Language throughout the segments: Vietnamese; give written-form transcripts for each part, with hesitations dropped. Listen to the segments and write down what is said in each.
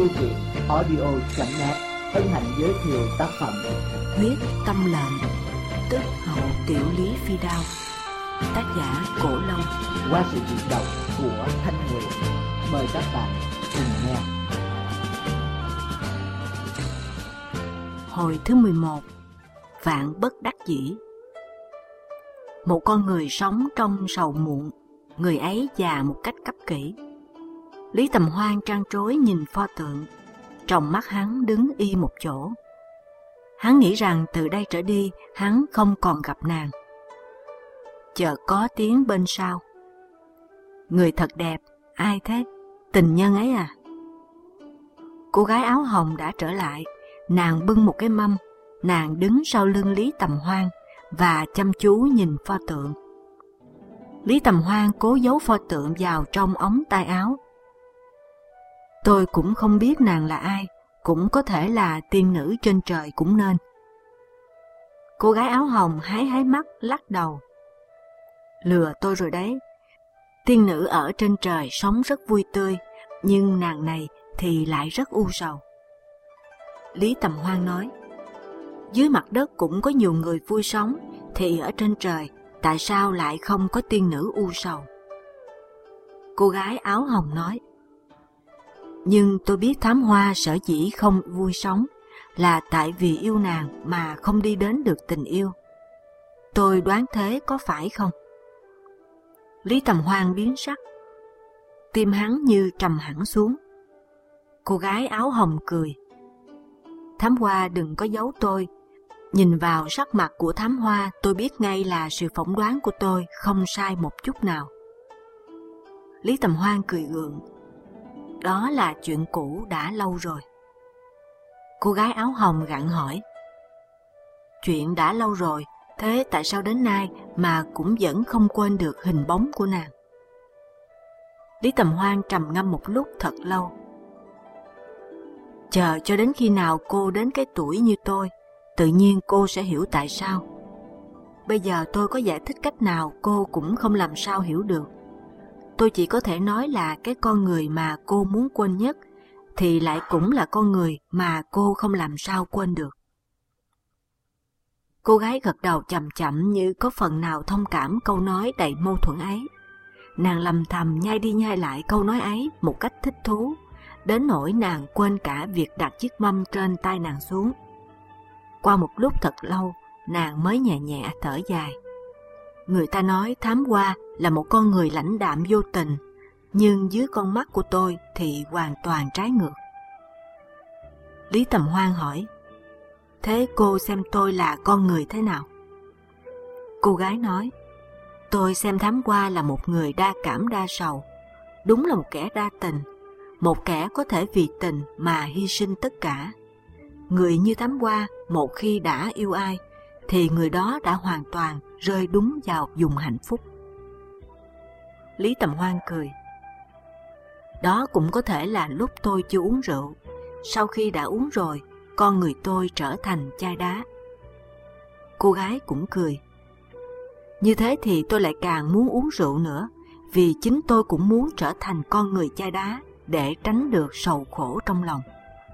Thư viện audio.net hân hạnh giới thiệu tác phẩm Huyết Tâm Lệnh, tức Hậu Tiểu Lý Phi Đao, tác giả Cổ Long, qua sự diễn đọc của Thanh Nguyệt. Mời các bạn cùng nghe. Hồi thứ 11. Vạn bất đắc dĩ. Một con người sống trong sầu muộn, người ấy già một cách cấp kỷ. Lý Tầm Hoan trăn trối nhìn pho tượng, trong mắt hắn đứng y một chỗ. Hắn nghĩ rằng từ đây trở đi hắn không còn gặp nàng. Chợt có tiếng bên sau: "Người thật đẹp, ai thế? Tình nhân ấy à?" Cô gái áo hồng đã trở lại, nàng bưng một cái mâm, nàng đứng sau lưng Lý Tầm Hoan và chăm chú nhìn pho tượng. Lý Tầm Hoan cố giấu pho tượng vào trong ống tay áo. "Tôi cũng không biết nàng là ai, cũng có thể là tiên nữ trên trời cũng nên." Cô gái áo hồng hái mắt lắc đầu: "Lừa tôi rồi đấy. Tiên nữ ở trên trời sống rất vui tươi, nhưng nàng này thì lại rất u sầu." Lý Tầm Hoan nói: "Dưới mặt đất cũng có nhiều người vui sống, thì ở trên trời tại sao lại không có tiên nữ u sầu?" Cô gái áo hồng nói: "Nhưng tôi biết Thám Hoa sở dĩ không vui sống là tại vì yêu nàng mà không đi đến được tình yêu. Tôi đoán thế có phải không?" Lý Tầm Hoan biến sắc, tim hắn như trầm hẳn xuống. Cô gái áo hồng cười: "Thám Hoa đừng có giấu tôi. Nhìn vào sắc mặt của Thám Hoa tôi biết ngay là sự phỏng đoán của tôi không sai một chút nào." Lý Tầm Hoan cười gượng: "Đó là chuyện cũ đã lâu rồi." Cô gái áo hồng gặng hỏi: "Chuyện đã lâu rồi, thế tại sao đến nay mà cũng vẫn không quên được hình bóng của nàng?" Lý Tầm Hoan trầm ngâm một lúc thật lâu. "Chờ cho đến khi nào cô đến cái tuổi như tôi, tự nhiên cô sẽ hiểu tại sao. Bây giờ tôi có giải thích cách nào cô cũng không làm sao hiểu được. Tôi chỉ có thể nói là cái con người mà cô muốn quên nhất thì lại cũng là con người mà cô không làm sao quên được." Cô gái gật đầu chậm chậm như có phần nào thông cảm câu nói đầy mâu thuẫn ấy. Nàng lầm thầm nhai đi nhai lại câu nói ấy một cách thích thú, đến nỗi nàng quên cả việc đặt chiếc mâm trên tay nàng xuống. Qua một lúc thật lâu, nàng mới nhẹ nhẹ thở dài. Người ta nói Thám Hoa là một con người lãnh đạm vô tình, nhưng dưới con mắt của tôi thì hoàn toàn trái ngược. Lý Tầm Hoan hỏi: "Thế cô xem tôi là con người thế nào?" Cô gái nói: "Tôi xem Thám Hoa là một người đa cảm đa sầu, đúng là một kẻ đa tình, một kẻ có thể vì tình mà hy sinh tất cả. Người như Thám Hoa một khi đã yêu ai, thì người đó đã hoàn toàn rơi đúng vào vùng hạnh phúc." Lý Tầm Hoan cười: "Đó cũng có thể là lúc tôi chưa uống rượu, sau khi đã uống rồi, con người tôi trở thành chai đá." Cô gái cũng cười: "Như thế thì tôi lại càng muốn uống rượu nữa, vì chính tôi cũng muốn trở thành con người chai đá để tránh được sầu khổ trong lòng."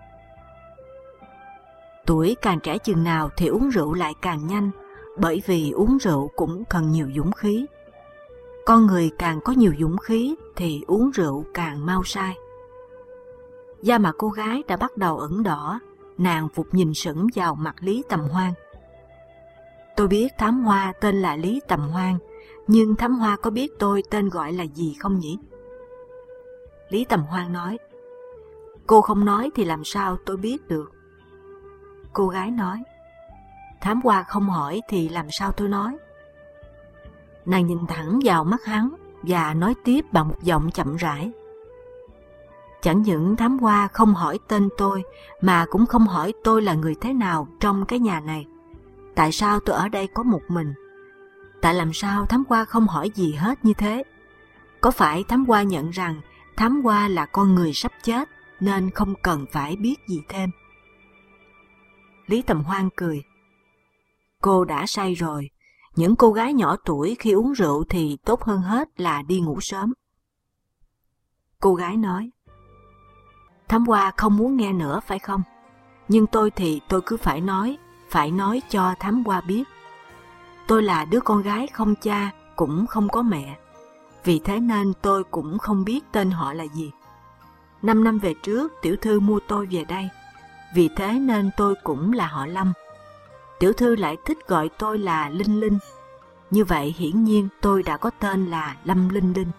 Tuổi càng trẻ chừng nào thì uống rượu lại càng nhanh, bởi vì uống rượu cũng cần nhiều dũng khí. Con người càng có nhiều dũng khí thì uống rượu càng mau say. Da mặt cô gái đã bắt đầu ửng đỏ, nàng vụt nhìn sững vào mặt Lý Tầm Hoan. "Tôi biết Thám Hoa tên là Lý Tầm Hoan, nhưng Thám Hoa có biết tôi tên gọi là gì không nhỉ?" Lý Tầm Hoan nói: "Cô không nói thì làm sao tôi biết được?" Cô gái nói: "Thám Hoa không hỏi thì làm sao tôi nói?" Nàng nhìn thẳng vào mắt hắn và nói tiếp bằng một giọng chậm rãi: "Chẳng những Thám Hoa không hỏi tên tôi, mà cũng không hỏi tôi là người thế nào trong cái nhà này. Tại sao tôi ở đây có một mình? Tại làm sao Thám Hoa không hỏi gì hết như thế? Có phải Thám Hoa nhận rằng Thám Hoa là con người sắp chết nên không cần phải biết gì thêm?" Lý Tầm Hoan cười: "Cô đã say rồi. Những cô gái nhỏ tuổi khi uống rượu thì tốt hơn hết là đi ngủ sớm." Cô gái nói: Thám Hoa không muốn nghe nữa phải không? Nhưng tôi thì tôi cứ phải nói cho Thám Hoa biết. Tôi là đứa con gái không cha, cũng không có mẹ. Vì thế nên tôi cũng không biết tên họ là gì. 5 năm về trước, tiểu thư mua tôi về đây. Vì thế nên tôi cũng là họ Lâm. Tiểu thư lại thích gọi tôi là Linh Linh. Như vậy hiển nhiên tôi đã có tên là Lâm Linh Linh.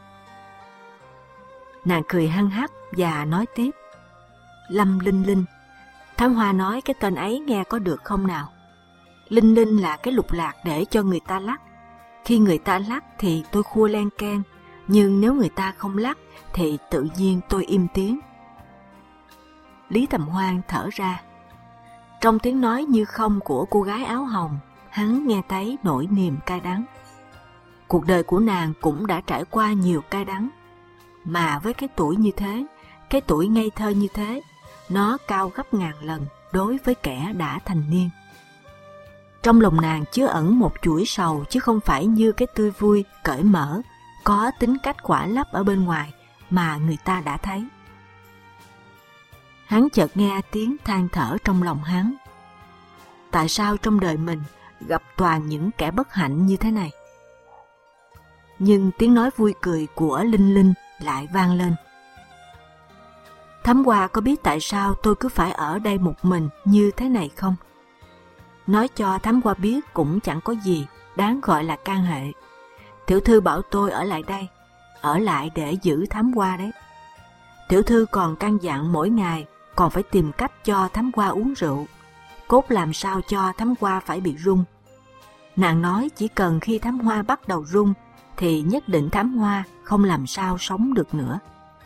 Nàng cười hăng hắc và nói tiếp. Lâm Linh Linh. Thám Hoa nói cái tên ấy nghe có được không nào? Linh Linh là cái lục lạc để cho người ta lắc. Khi người ta lắc thì tôi khua len keng, nhưng nếu người ta không lắc thì tự nhiên tôi im tiếng. Lý Tầm Hoan thở ra. Trong tiếng nói như không của cô gái áo hồng, hắn nghe thấy nỗi niềm cay đắng. Cuộc đời của nàng cũng đã trải qua nhiều cay đắng, mà với cái tuổi như thế, cái tuổi ngây thơ như thế, nó cao gấp ngàn lần đối với kẻ đã thành niên. Trong lòng nàng chứa ẩn một chuỗi sầu, chứ không phải như cái tươi vui, cởi mở, có tính cách khỏa lấp ở bên ngoài mà người ta đã thấy. Hắn chợt nghe tiếng than thở trong lòng hắn. Tại sao trong đời mình gặp toàn những kẻ bất hạnh như thế này? Nhưng tiếng nói vui cười của Linh Linh lại vang lên. Thám Hoa có biết tại sao tôi cứ phải ở đây một mình như thế này không? Nói cho Thám Hoa biết cũng chẳng có gì đáng gọi là can hệ. Tiểu thư bảo tôi ở lại đây, ở lại để giữ Thám Hoa đấy. Tiểu thư còn căn dặn mỗi ngày còn phải tìm cách cho Thám Hoa uống rượu, cốt làm sao cho Thám Hoa phải bị run. Nàng nói chỉ cần khi Thám Hoa bắt đầu run thì nhất định Thám Hoa không làm sao sống được nữa.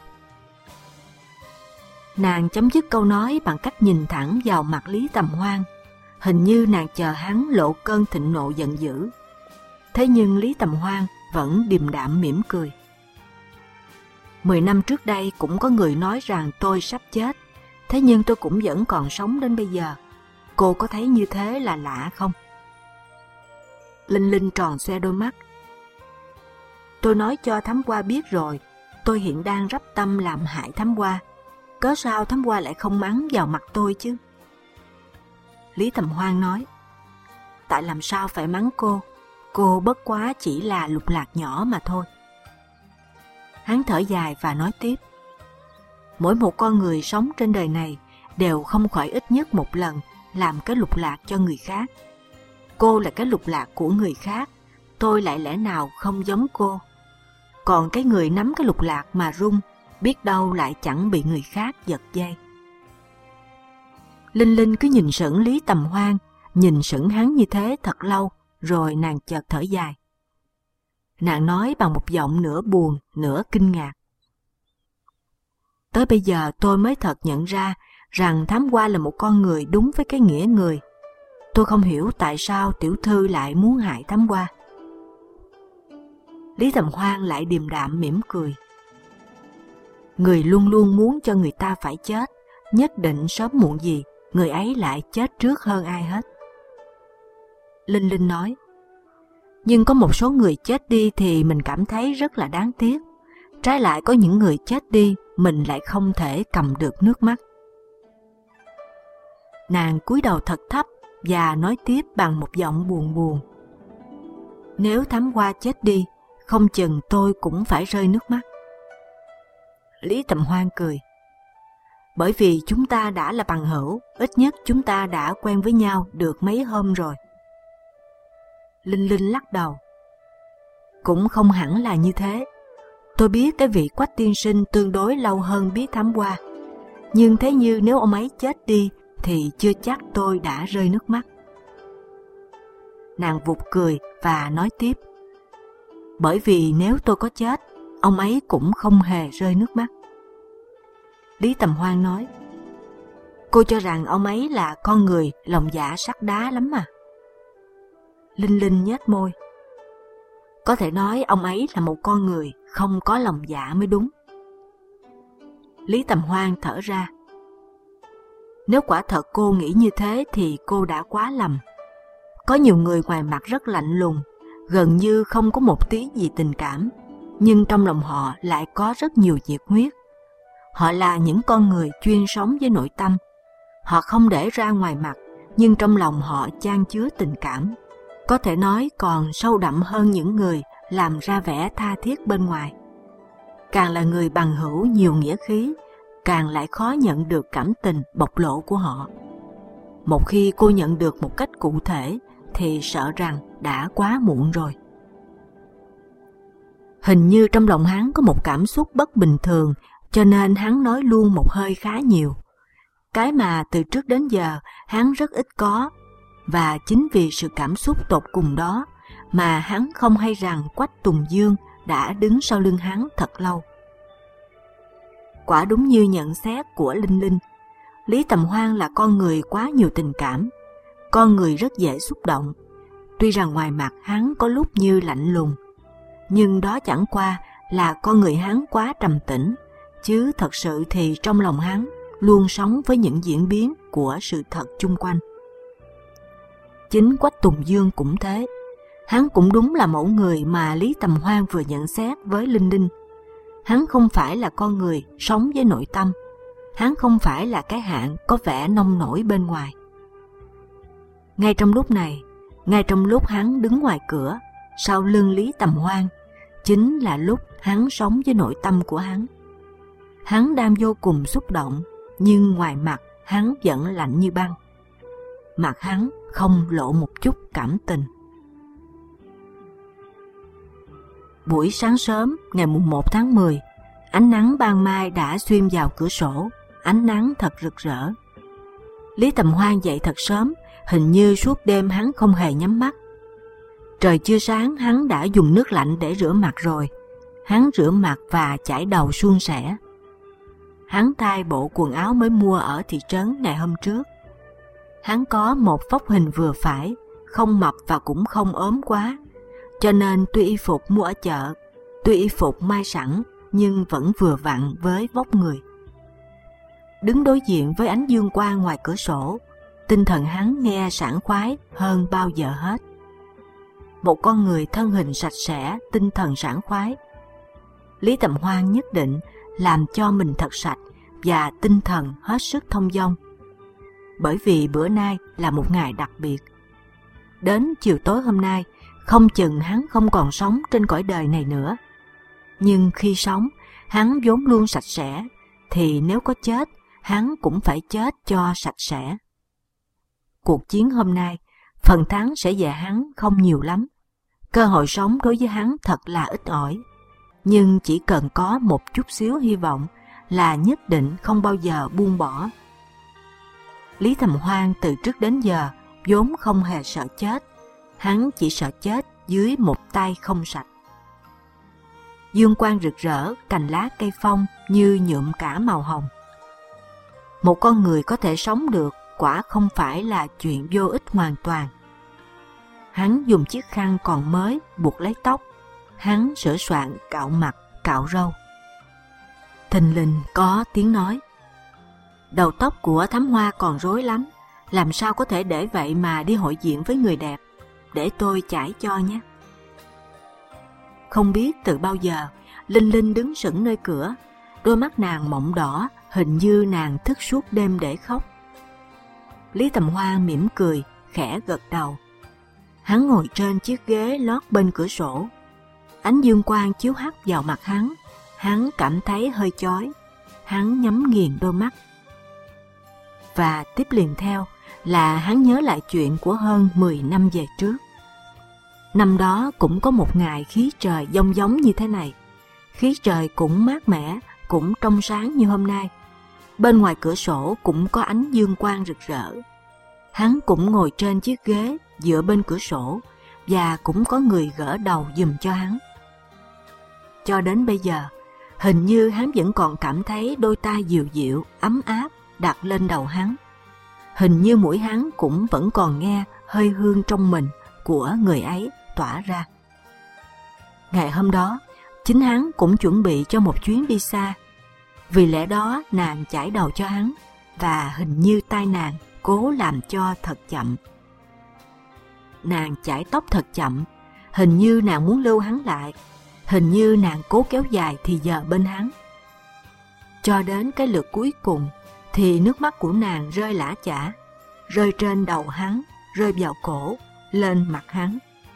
Nàng chấm dứt câu nói bằng cách nhìn thẳng vào mặt Lý Tầm Hoan. Hình như nàng chờ hắn lộ cơn thịnh nộ giận dữ. Thế nhưng Lý Tầm Hoan vẫn điềm đạm mỉm cười. 10 năm trước đây cũng có người nói rằng tôi sắp chết, thế nhưng tôi cũng vẫn còn sống đến bây giờ. Cô có thấy như thế là lạ không? Linh Linh tròn xoe đôi mắt. Tôi nói cho Thám Hoa biết rồi, tôi hiện đang rắp tâm làm hại Thám Hoa. Cớ sao Thám Hoa lại không mắng vào mặt tôi chứ? Lý Tầm Hoan nói. Tại làm sao phải mắng cô bất quá chỉ là lục lạc nhỏ mà thôi. Hắn thở dài và nói tiếp. Mỗi một con người sống trên đời này đều không khỏi ít nhất một lần làm cái lục lạc cho người khác. Cô là cái lục lạc của người khác, tôi lại lẽ nào không giống cô? Còn cái người nắm cái lục lạc mà run, biết đâu lại chẳng bị người khác giật dây. Linh Linh cứ nhìn sững Lý Tầm Hoan, nhìn sững hắn như thế thật lâu, rồi nàng chợt thở dài. Nàng nói bằng một giọng nửa buồn, nửa kinh ngạc. Tới bây giờ tôi mới thật nhận ra rằng Thám Hoa là một con người đúng với cái nghĩa người. Tôi không hiểu tại sao tiểu thư lại muốn hại Thám Hoa. Lý Tầm Hoan lại điềm đạm mỉm cười. Người luôn luôn muốn cho người ta phải chết, nhất định sớm muộn gì người ấy lại chết trước hơn ai hết. Linh Linh nói. Nhưng có một số người chết đi thì mình cảm thấy rất là đáng tiếc. Trái lại có những người chết đi mình lại không thể cầm được nước mắt. Nàng cúi đầu thật thấp và nói tiếp bằng một giọng buồn buồn. Nếu Thám Hoa chết đi, không chừng tôi cũng phải rơi nước mắt. Lý Tầm Hoan cười. Bởi vì chúng ta đã là bằng hữu, ít nhất chúng ta đã quen với nhau được mấy hôm rồi. Linh Linh lắc đầu. Cũng không hẳn là như thế. Tôi biết cái vị Quách tiên sinh tương đối lâu hơn biết Thám Hoa. Nhưng thế như nếu ông ấy chết đi thì chưa chắc tôi đã rơi nước mắt. Nàng vụt cười và nói tiếp. Bởi vì nếu tôi có chết, ông ấy cũng không hề rơi nước mắt. Lý Tầm Hoan nói. Cô cho rằng ông ấy là con người lòng dạ sắt đá lắm mà. Linh Linh nhếch môi. Có thể nói ông ấy là một con người không có lòng dạ mới đúng. Lý Tầm Hoan thở ra. Nếu quả thật cô nghĩ như thế thì cô đã quá lầm. Có nhiều người ngoài mặt rất lạnh lùng, gần như không có một tí gì tình cảm, nhưng trong lòng họ lại có rất nhiều nhiệt huyết. Họ là những con người chuyên sống với nội tâm. Họ không để ra ngoài mặt, nhưng trong lòng họ chan chứa tình cảm. Có thể nói còn sâu đậm hơn những người làm ra vẻ tha thiết bên ngoài. Càng là người bằng hữu nhiều nghĩa khí, càng lại khó nhận được cảm tình bộc lộ của họ. Một khi cô nhận được một cách cụ thể thì sợ rằng đã quá muộn rồi. Hình như trong lòng hắn có một cảm xúc bất bình thường, cho nên hắn nói luôn một hơi khá nhiều. Cái mà từ trước đến giờ hắn rất ít có, và chính vì sự cảm xúc tột cùng đó mà hắn không hay rằng Quách Tùng Dương đã đứng sau lưng hắn thật lâu. Quả đúng như nhận xét của Linh Linh, Lý Tầm Hoan là con người quá nhiều tình cảm, con người rất dễ xúc động. Tuy rằng ngoài mặt hắn có lúc như lạnh lùng, nhưng đó chẳng qua là con người hắn quá trầm tĩnh, chứ thật sự thì trong lòng hắn luôn sống với những diễn biến của sự thật chung quanh. Chính Quách Tùng Dương cũng thế, hắn cũng đúng là mẫu người mà Lý Tầm Hoan vừa nhận xét với Linh Linh. Hắn không phải là con người sống với nội tâm, hắn không phải là cái hạng có vẻ nông nổi bên ngoài. Ngay trong lúc này, ngay trong lúc hắn đứng ngoài cửa, sau lưng Lý Tầm Hoan, chính là lúc hắn sống với nội tâm của hắn. Hắn đang vô cùng xúc động, nhưng ngoài mặt hắn vẫn lạnh như băng. Mặt hắn không lộ một chút cảm tình. Buổi sáng sớm ngày mùng 1 tháng 10, ánh nắng ban mai đã xuyên vào cửa sổ, ánh nắng thật rực rỡ. Lý Tầm Hoan dậy thật sớm, hình như suốt đêm hắn không hề nhắm mắt. Trời chưa sáng hắn đã dùng nước lạnh để rửa mặt rồi. Hắn rửa mặt và chải đầu suôn sẻ. Hắn thay bộ quần áo mới mua ở thị trấn ngày hôm trước. Hắn có một vóc hình vừa phải, không mập và cũng không ốm quá, cho nên tuy y phục mua ở chợ, tuy y phục may sẵn, nhưng vẫn vừa vặn với vóc người. Đứng đối diện với ánh dương quang ngoài cửa sổ, tinh thần hắn nghe sảng khoái hơn bao giờ hết. Một con người thân hình sạch sẽ, tinh thần sảng khoái. Lý Tầm Hoan nhất định làm cho mình thật sạch và tinh thần hết sức thông dong. Bởi vì bữa nay là một ngày đặc biệt. Đến chiều tối hôm nay, không chừng hắn không còn sống trên cõi đời này nữa. Nhưng khi sống, hắn vốn luôn sạch sẽ, thì nếu có chết, hắn cũng phải chết cho sạch sẽ. Cuộc chiến hôm nay, phần thắng sẽ về hắn không nhiều lắm. Cơ hội sống đối với hắn thật là ít ỏi. Nhưng chỉ cần có một chút xíu hy vọng là nhất định không bao giờ buông bỏ. Lý Tầm Hoan từ trước đến giờ vốn không hề sợ chết. Hắn chỉ sợ chết dưới một tay không sạch. Dương quang rực rỡ, cành lá cây phong như nhuộm cả màu hồng. Một con người có thể sống được quả không phải là chuyện vô ích hoàn toàn. Hắn dùng chiếc khăn còn mới buộc lấy tóc. Hắn sửa soạn cạo mặt, cạo râu. Thình lình có tiếng nói: đầu tóc của Thám Hoa còn rối lắm, làm sao có thể để vậy mà đi hội diện với người đẹp, để tôi chải cho nhé. Không biết từ bao giờ, Linh Linh đứng sững nơi cửa, đôi mắt nàng mộng đỏ, hình như nàng thức suốt đêm để khóc. Lý Tầm Hoan mỉm cười, khẽ gật đầu. Hắn ngồi trên chiếc ghế lót bên cửa sổ. Ánh dương quang chiếu hắt vào mặt hắn cảm thấy hơi chói. Hắn nhắm nghiền đôi mắt. Và tiếp liền theo là hắn nhớ lại chuyện của hơn 10 năm về trước. Năm đó cũng có một ngày khí trời giông giống như thế này. Khí trời cũng mát mẻ, cũng trong sáng như hôm nay. Bên ngoài cửa sổ cũng có ánh dương quang rực rỡ. Hắn cũng ngồi trên chiếc ghế dựa bên cửa sổ, và cũng có người gỡ đầu giùm cho hắn. Cho đến bây giờ, hình như hắn vẫn còn cảm thấy đôi tay dịu dịu, ấm áp đặt lên đầu hắn. Hình như mũi hắn cũng vẫn còn nghe hơi hương trong mình của người ấy tỏa ra. Ngày hôm đó, chính hắn cũng chuẩn bị cho một chuyến đi xa. Vì lẽ đó nàng chải đầu cho hắn, và hình như tay nàng cố làm cho thật chậm. Nàng chải tóc thật chậm, hình như nàng muốn lưu hắn lại, hình như nàng cố kéo dài thì giờ bên hắn. Cho đến cái lượt cuối cùng thì nước mắt của nàng rơi lã chã, rơi trên đầu hắn, rơi vào cổ, lên mặt hắn.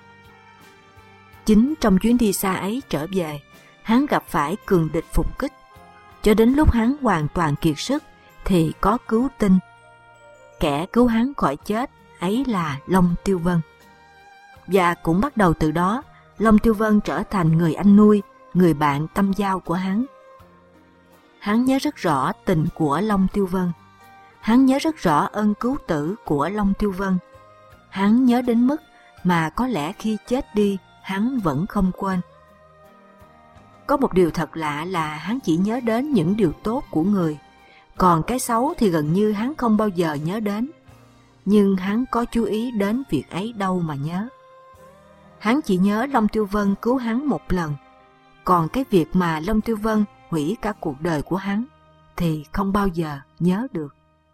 Chính trong chuyến đi xa ấy trở về, hắn gặp phải cường địch phục kích. Cho đến lúc hắn hoàn toàn kiệt sức thì có cứu tinh. Kẻ cứu hắn khỏi chết ấy là Long Tiêu Vân. Và cũng bắt đầu từ đó, Long Tiêu Vân trở thành người anh nuôi, người bạn tâm giao của hắn. Hắn nhớ rất rõ tình của Long Tiêu Vân. Hắn nhớ rất rõ ơn cứu tử của Long Tiêu Vân. Hắn nhớ đến mức mà có lẽ khi chết đi, hắn vẫn không quên. Có một điều thật lạ là hắn chỉ nhớ đến những điều tốt của người, còn cái xấu thì gần như hắn không bao giờ nhớ đến. Nhưng hắn có chú ý đến việc ấy đâu mà nhớ. Hắn chỉ nhớ Long Tiêu Vân cứu hắn một lần, còn cái việc mà Long Tiêu Vân hủy cả cuộc đời của hắn thì không bao giờ nhớ được.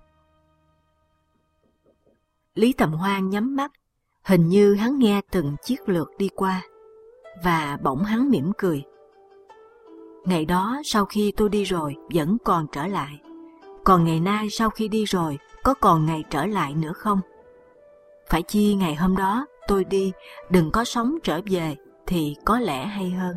Lý Tầm Hoan nhắm mắt, hình như hắn nghe từng chiếc lượt đi qua, và bỗng hắn mỉm cười. Ngày đó sau khi tôi đi rồi vẫn còn trở lại, còn ngày nay sau khi đi rồi có còn ngày trở lại nữa không? Phải chi ngày hôm đó tôi đi đừng có sống trở về thì có lẽ hay hơn.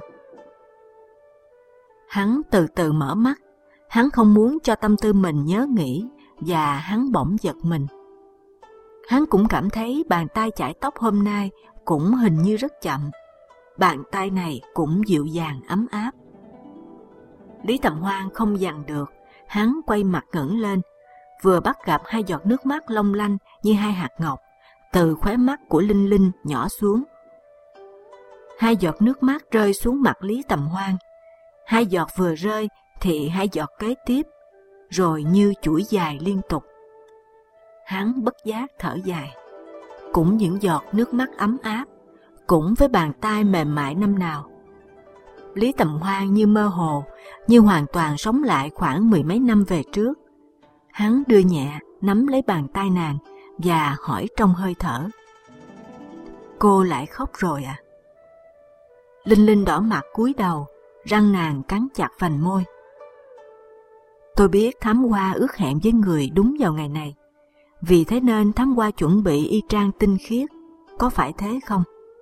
Hắn từ từ mở mắt, hắn không muốn cho tâm tư mình nhớ nghĩ, và hắn bỗng giật mình. Hắn cũng cảm thấy bàn tay chải tóc hôm nay cũng hình như rất chậm. Bàn tay này cũng dịu dàng ấm áp. Lý Tầm Hoan không dằn được, hắn quay mặt ngẩng lên, vừa bắt gặp hai giọt nước mắt long lanh như hai hạt ngọc từ khóe mắt của Linh Linh nhỏ xuống. Hai giọt nước mắt rơi xuống mặt Lý Tầm Hoan. Hai giọt vừa rơi thì hai giọt kế tiếp, rồi như chuỗi dài liên tục. Hắn bất giác thở dài. Cũng những giọt nước mắt ấm áp, cũng với bàn tay mềm mại năm nào. Lý Tầm Hoan như mơ hồ, như hoàn toàn sống lại khoảng mười mấy năm về trước. Hắn đưa nhẹ nắm lấy bàn tay nàng và hỏi trong hơi thở: cô lại khóc rồi à? Linh Linh đỏ mặt cúi đầu, răng nàng cắn chặt vành môi. Tôi biết Thám Hoa ước hẹn với người đúng vào ngày này, vì thế nên Thám Hoa chuẩn bị y trang tinh khiết, có phải thế không?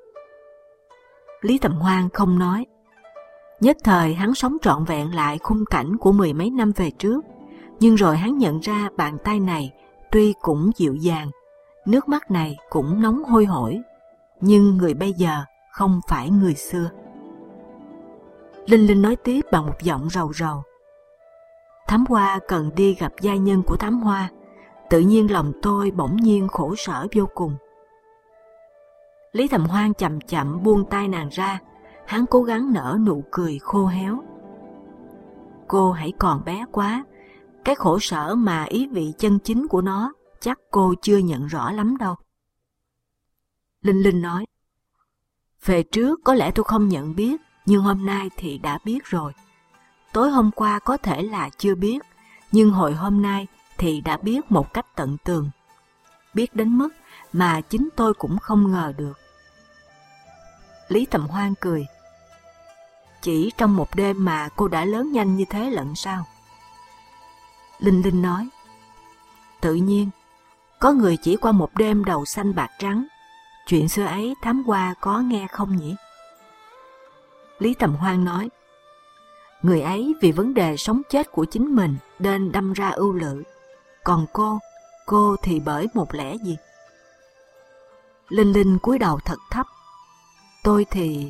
Lý Tầm Hoan không nói. Nhất thời hắn sống trọn vẹn lại khung cảnh của mười mấy năm về trước, nhưng rồi hắn nhận ra bàn tay này tuy cũng dịu dàng, nước mắt này cũng nóng hôi hổi, nhưng người bây giờ không phải người xưa. Linh Linh nói tiếp bằng một giọng rầu rầu: Thám Hoa cần đi gặp gia nhân của Thám Hoa, tự nhiên lòng tôi bỗng nhiên khổ sở vô cùng. Lý Tầm Hoan chậm chậm buông tay nàng ra, hắn cố gắng nở nụ cười khô héo. Cô hãy còn bé quá, cái khổ sở mà ý vị chân chính của nó chắc cô chưa nhận rõ lắm đâu. Linh Linh nói: về trước có lẽ tôi không nhận biết, nhưng hôm nay thì đã biết rồi. Tối hôm qua có thể là chưa biết, nhưng hồi hôm nay thì đã biết một cách tận tường. Biết đến mức mà chính tôi cũng không ngờ được. Lý Tầm Hoan cười: chỉ trong một đêm mà cô đã lớn nhanh như thế lận sao? Linh Linh nói: tự nhiên, có người chỉ qua một đêm đầu xanh bạc trắng. Chuyện xưa ấy Thám Hoa có nghe không nhỉ? Lý Tầm Hoan nói: người ấy vì vấn đề sống chết của chính mình nên đâm ra ưu lự, còn cô thì bởi một lẽ gì? Linh Linh cúi đầu thật thấp: tôi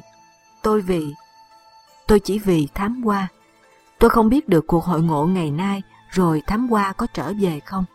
chỉ vì Thám Hoa. Tôi không biết được cuộc hội ngộ ngày nay rồi Thám Hoa có trở về không.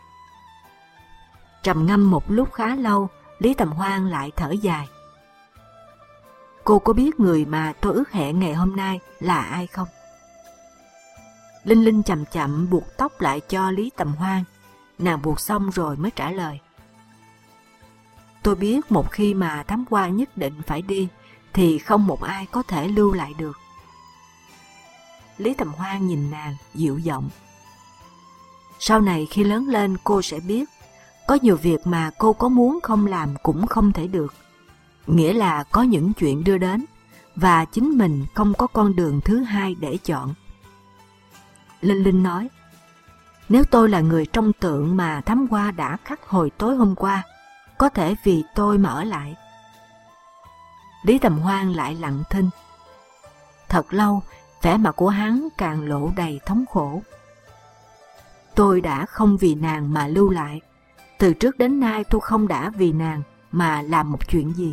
Trầm ngâm một lúc khá lâu, Lý Tầm Hoan lại thở dài: cô có biết người mà tôi ước hẹn ngày hôm nay là ai không? Linh Linh chậm chậm buộc tóc lại cho Lý Tầm Hoan. Nàng buộc xong rồi mới trả lời: tôi biết một khi mà Thám Hoa nhất định phải đi thì không một ai có thể lưu lại được. Lý Tầm Hoan nhìn nàng dịu giọng: sau này khi lớn lên cô sẽ biết, có nhiều việc mà cô có muốn không làm cũng không thể được. Nghĩa là có những chuyện đưa đến và chính mình không có con đường thứ hai để chọn. Linh Linh nói, nếu tôi là người trong tượng mà Thám Hoa đã khắc hồi tối hôm qua, có thể vì tôi mà ở lại. Lý Tầm Hoan lại lặng thinh. Thật lâu, vẻ mặt của hắn càng lộ đầy thống khổ. Tôi đã không vì nàng mà lưu lại. Từ trước đến nay tôi không đã vì nàng mà làm một chuyện gì.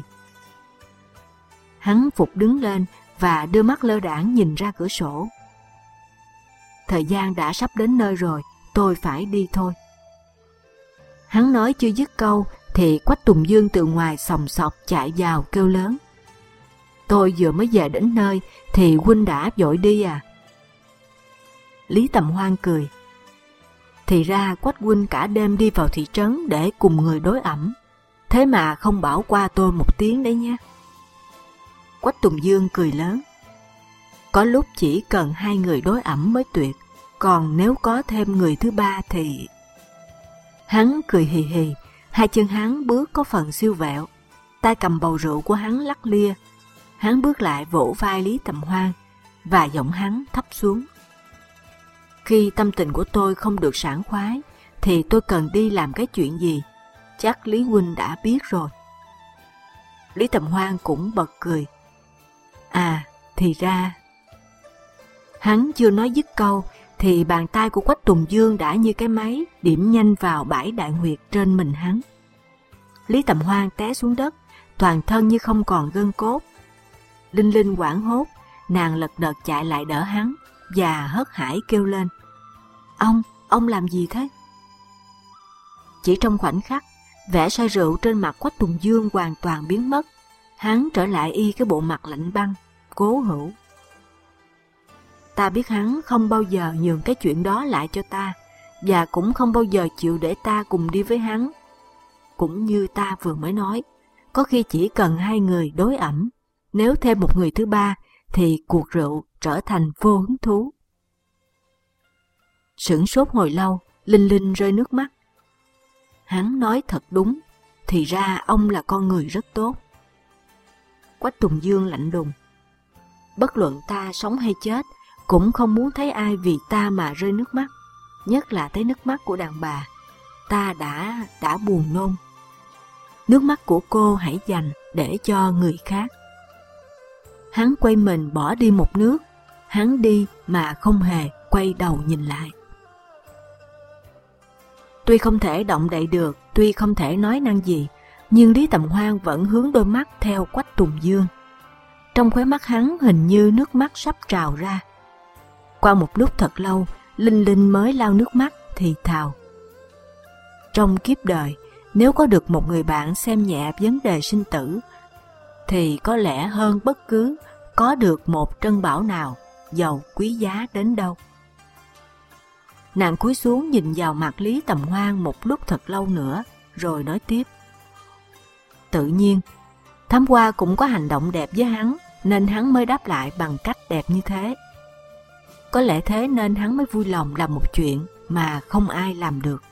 Hắn phục đứng lên và đưa mắt lơ đãng nhìn ra cửa sổ. Thời gian đã sắp đến nơi rồi, tôi phải đi thôi. Hắn nói chưa dứt câu thì Quách Tùng Dương từ ngoài sòng sọc chạy vào kêu lớn, tôi vừa mới về đến nơi thì huynh đã vội đi à? Lý Tầm Hoan cười, thì ra Quách huynh cả đêm đi vào thị trấn để cùng người đối ẩm, thế mà không bảo qua tôi một tiếng đấy nhé. Quách Tùng Dương cười lớn, có lúc chỉ cần 2 người đối ẩm mới tuyệt, còn nếu có thêm người thứ ba thì... Hắn cười hì hì, 2 chân hắn bước có phần siêu vẹo, tay cầm bầu rượu của hắn lắc lia. Hắn bước lại vỗ vai Lý Tầm Hoan và giọng hắn thấp xuống, khi tâm tình của tôi không được sảng khoái thì tôi cần đi làm cái chuyện gì, chắc Lý huynh đã biết rồi. Lý Tầm Hoan cũng bật cười, à thì ra. Hắn chưa nói dứt câu thì bàn tay của Quách Tùng Dương đã như cái máy điểm nhanh vào 7 đại huyệt trên mình hắn. Lý Tầm Hoan té xuống đất, toàn thân như không còn gân cốt. Linh Linh hoảng hốt, nàng lật đật chạy lại đỡ hắn và hớt hải kêu lên, ông làm gì thế? Chỉ trong khoảnh khắc, vẻ say rượu trên mặt Quách Tùng Dương hoàn toàn biến mất. Hắn trở lại y cái bộ mặt lạnh băng, cố hữu. Ta biết hắn không bao giờ nhường cái chuyện đó lại cho ta, và cũng không bao giờ chịu để ta cùng đi với hắn. Cũng như ta vừa mới nói, có khi chỉ cần 2 người đối ẩm, nếu thêm một người thứ ba thì cuộc rượu trở thành vô hứng thú. Sửng sốt hồi lâu, Linh Linh rơi nước mắt. Hắn nói thật đúng, thì ra ông là con người rất tốt. Quách Tùng Dương lạnh lùng, bất luận ta sống hay chết, cũng không muốn thấy ai vì ta mà rơi nước mắt, nhất là thấy nước mắt của đàn bà. Ta đã buồn nôn. Nước mắt của cô hãy dành để cho người khác. Hắn quay mình bỏ đi một nước, hắn đi mà không hề quay đầu nhìn lại. Tuy không thể động đậy được, tuy không thể nói năng gì, nhưng Lý Tầm Hoan vẫn hướng đôi mắt theo Quách Tùng Dương. Trong khóe mắt hắn hình như nước mắt sắp trào ra. Qua một lúc thật lâu, Linh Linh mới lau nước mắt thì thào, trong kiếp đời, nếu có được một người bạn xem nhẹ vấn đề sinh tử, thì có lẽ hơn bất cứ có được một trân bảo nào, giàu quý giá đến đâu. Nàng cúi xuống nhìn vào mặt Lý Tầm Hoan một lúc thật lâu nữa, rồi nói tiếp, tự nhiên, Thám Hoa cũng có hành động đẹp với hắn, nên hắn mới đáp lại bằng cách đẹp như thế. Có lẽ thế nên hắn mới vui lòng làm một chuyện mà không ai làm được.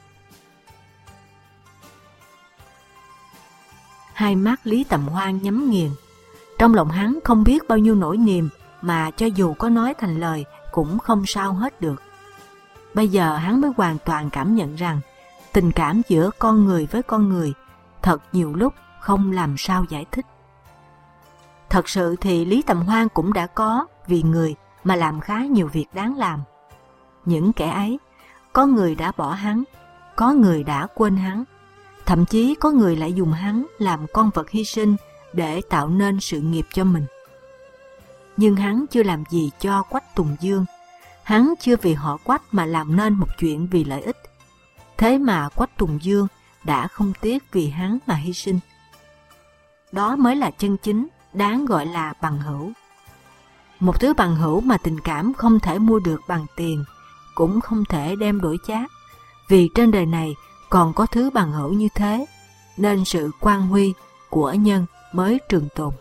Hai mắt Lý Tầm Hoan nhắm nghiền. Trong lòng hắn không biết bao nhiêu nỗi niềm mà cho dù có nói thành lời cũng không sao hết được. Bây giờ hắn mới hoàn toàn cảm nhận rằng tình cảm giữa con người với con người thật nhiều lúc không làm sao giải thích. Thật sự thì Lý Tầm Hoan cũng đã có vì người mà làm khá nhiều việc đáng làm. Những kẻ ấy, có người đã bỏ hắn, có người đã quên hắn, thậm chí có người lại dùng hắn làm con vật hy sinh để tạo nên sự nghiệp cho mình. Nhưng hắn chưa làm gì cho Quách Tùng Dương, hắn chưa vì họ Quách mà làm nên một chuyện vì lợi ích. Thế mà Quách Tùng Dương đã không tiếc vì hắn mà hy sinh. Đó mới là chân chính, đáng gọi là bằng hữu. Một thứ bằng hữu mà tình cảm không thể mua được bằng tiền, cũng không thể đem đổi chác, vì trên đời này còn có thứ bằng hữu như thế, nên sự quan huy của nhân mới trường tồn.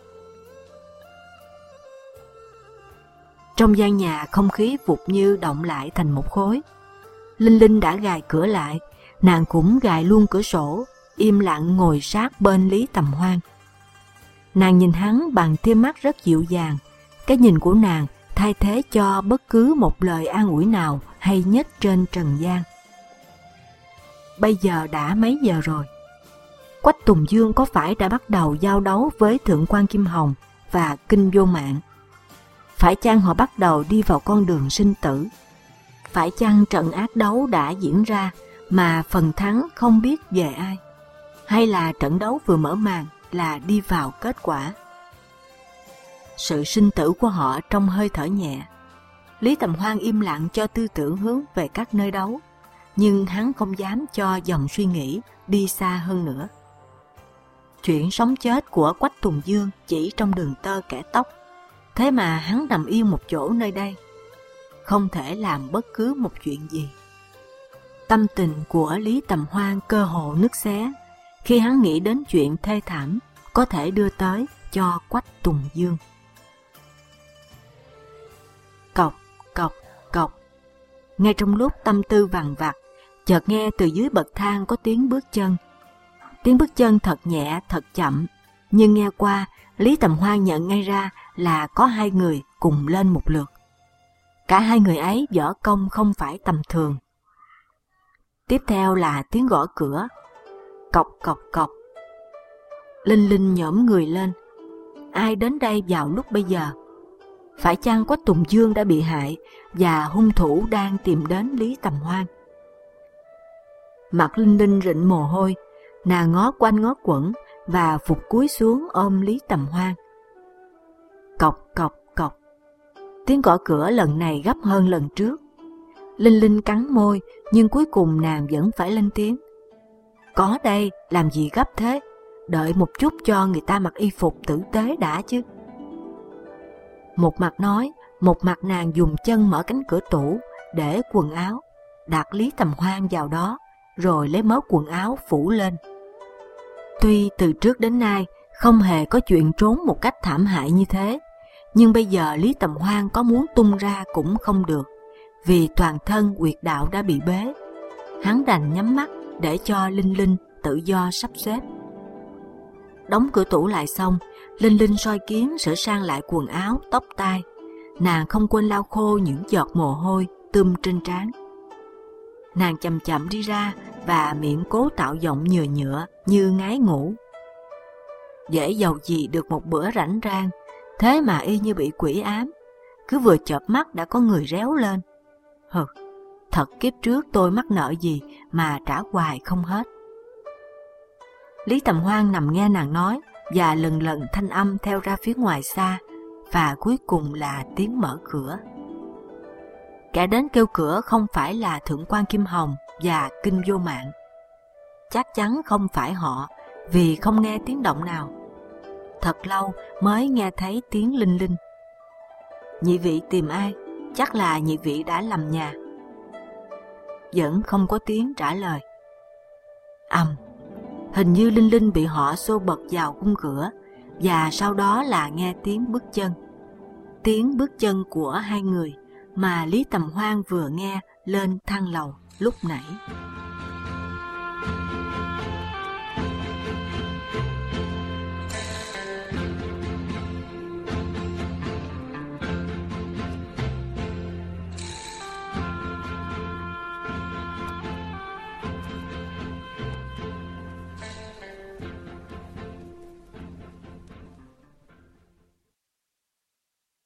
Trong gian nhà không khí vụt như động lại thành một khối. Linh Linh đã gài cửa lại, nàng cũng gài luôn cửa sổ, im lặng ngồi sát bên Lý Tầm Hoan. Nàng nhìn hắn bằng tia mắt rất dịu dàng, cái nhìn của nàng thay thế cho bất cứ một lời an ủi nào hay nhất trên trần gian. Bây giờ đã mấy giờ rồi? Quách Tùng Dương có phải đã bắt đầu giao đấu với Thượng quan Kim Hồng và Kinh Vô Mạng? Phải chăng họ bắt đầu đi vào con đường sinh tử? Phải chăng trận ác đấu đã diễn ra mà phần thắng không biết về ai? Hay là trận đấu vừa mở màn là đi vào kết quả? Sự sinh tử của họ trong hơi thở nhẹ. Lý Tầm Hoan im lặng cho tư tưởng hướng về các nơi đấu, nhưng hắn không dám cho dòng suy nghĩ đi xa hơn nữa. Chuyện sống chết của Quách Tùng Dương chỉ trong đường tơ kẻ tóc, thế mà hắn nằm yên một chỗ nơi đây, không thể làm bất cứ một chuyện gì. Tâm tình của Lý Tầm Hoan cơ hồ nứt xé khi hắn nghĩ đến chuyện thê thảm có thể đưa tới cho Quách Tùng Dương. Cộc, cộc, cộc. Ngay trong lúc tâm tư vằn vặt, chợt nghe từ dưới bậc thang có tiếng bước chân. Tiếng bước chân thật nhẹ, thật chậm, nhưng nghe qua, Lý Tầm Hoan nhận ngay ra là có hai người cùng lên một lượt. Cả hai người ấy võ công không phải tầm thường. Tiếp theo là tiếng gõ cửa. Cộc, cộc, cộc. Linh Linh nhổm người lên. Ai đến đây vào lúc bây giờ? Phải chăng Quách Tùng Dương đã bị hại và hung thủ đang tìm đến Lý Tầm Hoan? Mặt Linh Linh rịn mồ hôi, nàng ngó quanh ngó quẩn và phục cúi xuống ôm Lý Tầm Hoan. Cộc, cộc, cộc. Tiếng gõ cửa lần này gấp hơn lần trước. Linh Linh cắn môi, nhưng cuối cùng nàng vẫn phải lên tiếng. Có đây, làm gì gấp thế? Đợi một chút cho người ta mặc y phục tử tế đã chứ. Một mặt nói, một mặt nàng dùng chân mở cánh cửa tủ để quần áo, đặt Lý Tầm Hoan vào đó, rồi lấy mớ quần áo phủ lên. Tuy từ trước đến nay không hề có chuyện trốn một cách thảm hại như thế, nhưng bây giờ Lý Tầm Hoan có muốn tung ra cũng không được, vì toàn thân huyệt đạo đã bị bế. Hắn đành nhắm mắt để cho Linh Linh tự do sắp xếp. Đóng cửa tủ lại xong, Linh Linh soi kiến sửa sang lại quần áo, tóc tai. Nàng không quên lau khô những giọt mồ hôi tươm trên trán. Nàng chậm chậm đi ra và miệng cố tạo giọng nhừa nhựa như ngái ngủ. Dễ dầu gì được một bữa rảnh rang, thế mà y như bị quỷ ám. Cứ vừa chợp mắt đã có người réo lên. Hừ, thật kiếp trước tôi mắc nợ gì mà trả hoài không hết. Lý Tầm Hoan nằm nghe nàng nói và lần lần thanh âm theo ra phía ngoài xa, và cuối cùng là tiếng mở cửa. Kẻ đến kêu cửa không phải là Thượng quan Kim Hồng và Kinh Vô Mạng. Chắc chắn không phải họ, vì không nghe tiếng động nào. Thật lâu mới nghe thấy tiếng Linh Linh. Nhị vị tìm ai? Chắc là nhị vị đã lầm nhà. Vẫn không có tiếng trả lời. Hình như Linh Linh bị họ xô bật vào khung cửa, và sau đó là nghe tiếng bước chân. Tiếng bước chân của hai người mà Lý Tầm Hoan vừa nghe lên thang lầu lúc nãy.